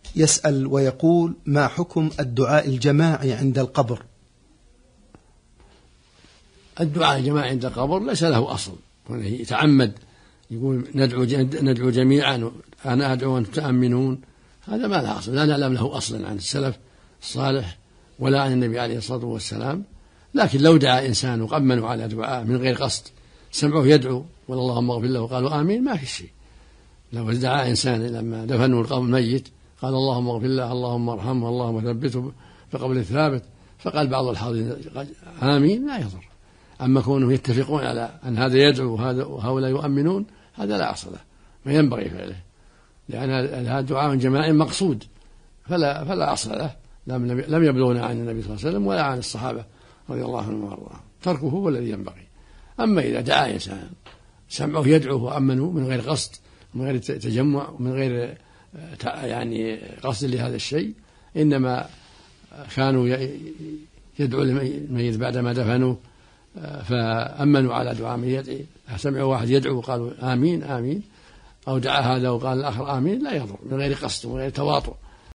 يسأل ويقول: ما حكم الدعاء الجماعي عند القبر؟ الدعاء الجماعي عند القبر ليس له أصل، يتعمد يقول ندعو جميعا أنا أدعو وأنتم تأمنون، هذا ما له أصل، لا نعلم له أصلا عن السلف الصالح ولا عن النبي عليه الصلاة والسلام. لكن لو دعا إنسان وقمنوا على دعاء من غير قصد، سمعوه يدعو واللهم اغفر له وقالوا آمين، ما في شيء. لو دعا إنسان لما دفنوا القبر الميت قال اللهم اغفر له اللهم ارحمه اللهم ثبته بقبل ثابت، فقال بعض الحاضرين آمين، لا يضر. أما كونهم يتفقون على أن هذا يدعو وهؤلاء يؤمنون، هذا لا أصل له، ما ينبغي فعله، لأن هذا دعاء جماعي مقصود فلا أصل له، لم يبلغنا عن النبي صلى الله عليه وسلم ولا عن الصحابة رضي الله عنهم وارضاهم، تركه هو الذي ينبغي. أما إذا دعا إنسان سمعوه يدعوه وأمنوا من غير قصد ومن غير تجمع ومن غير يعني قصد لهذا الشيء، إنما كانوا يدعو الميت بعدما دفنوه فأمنوا على دعاء ميت، سمعوا واحد يدعو وقالوا آمين آمين، أو دعا هذا وقال الآخر آمين، لا يضر، من غير قصد ومن غير تواطؤ.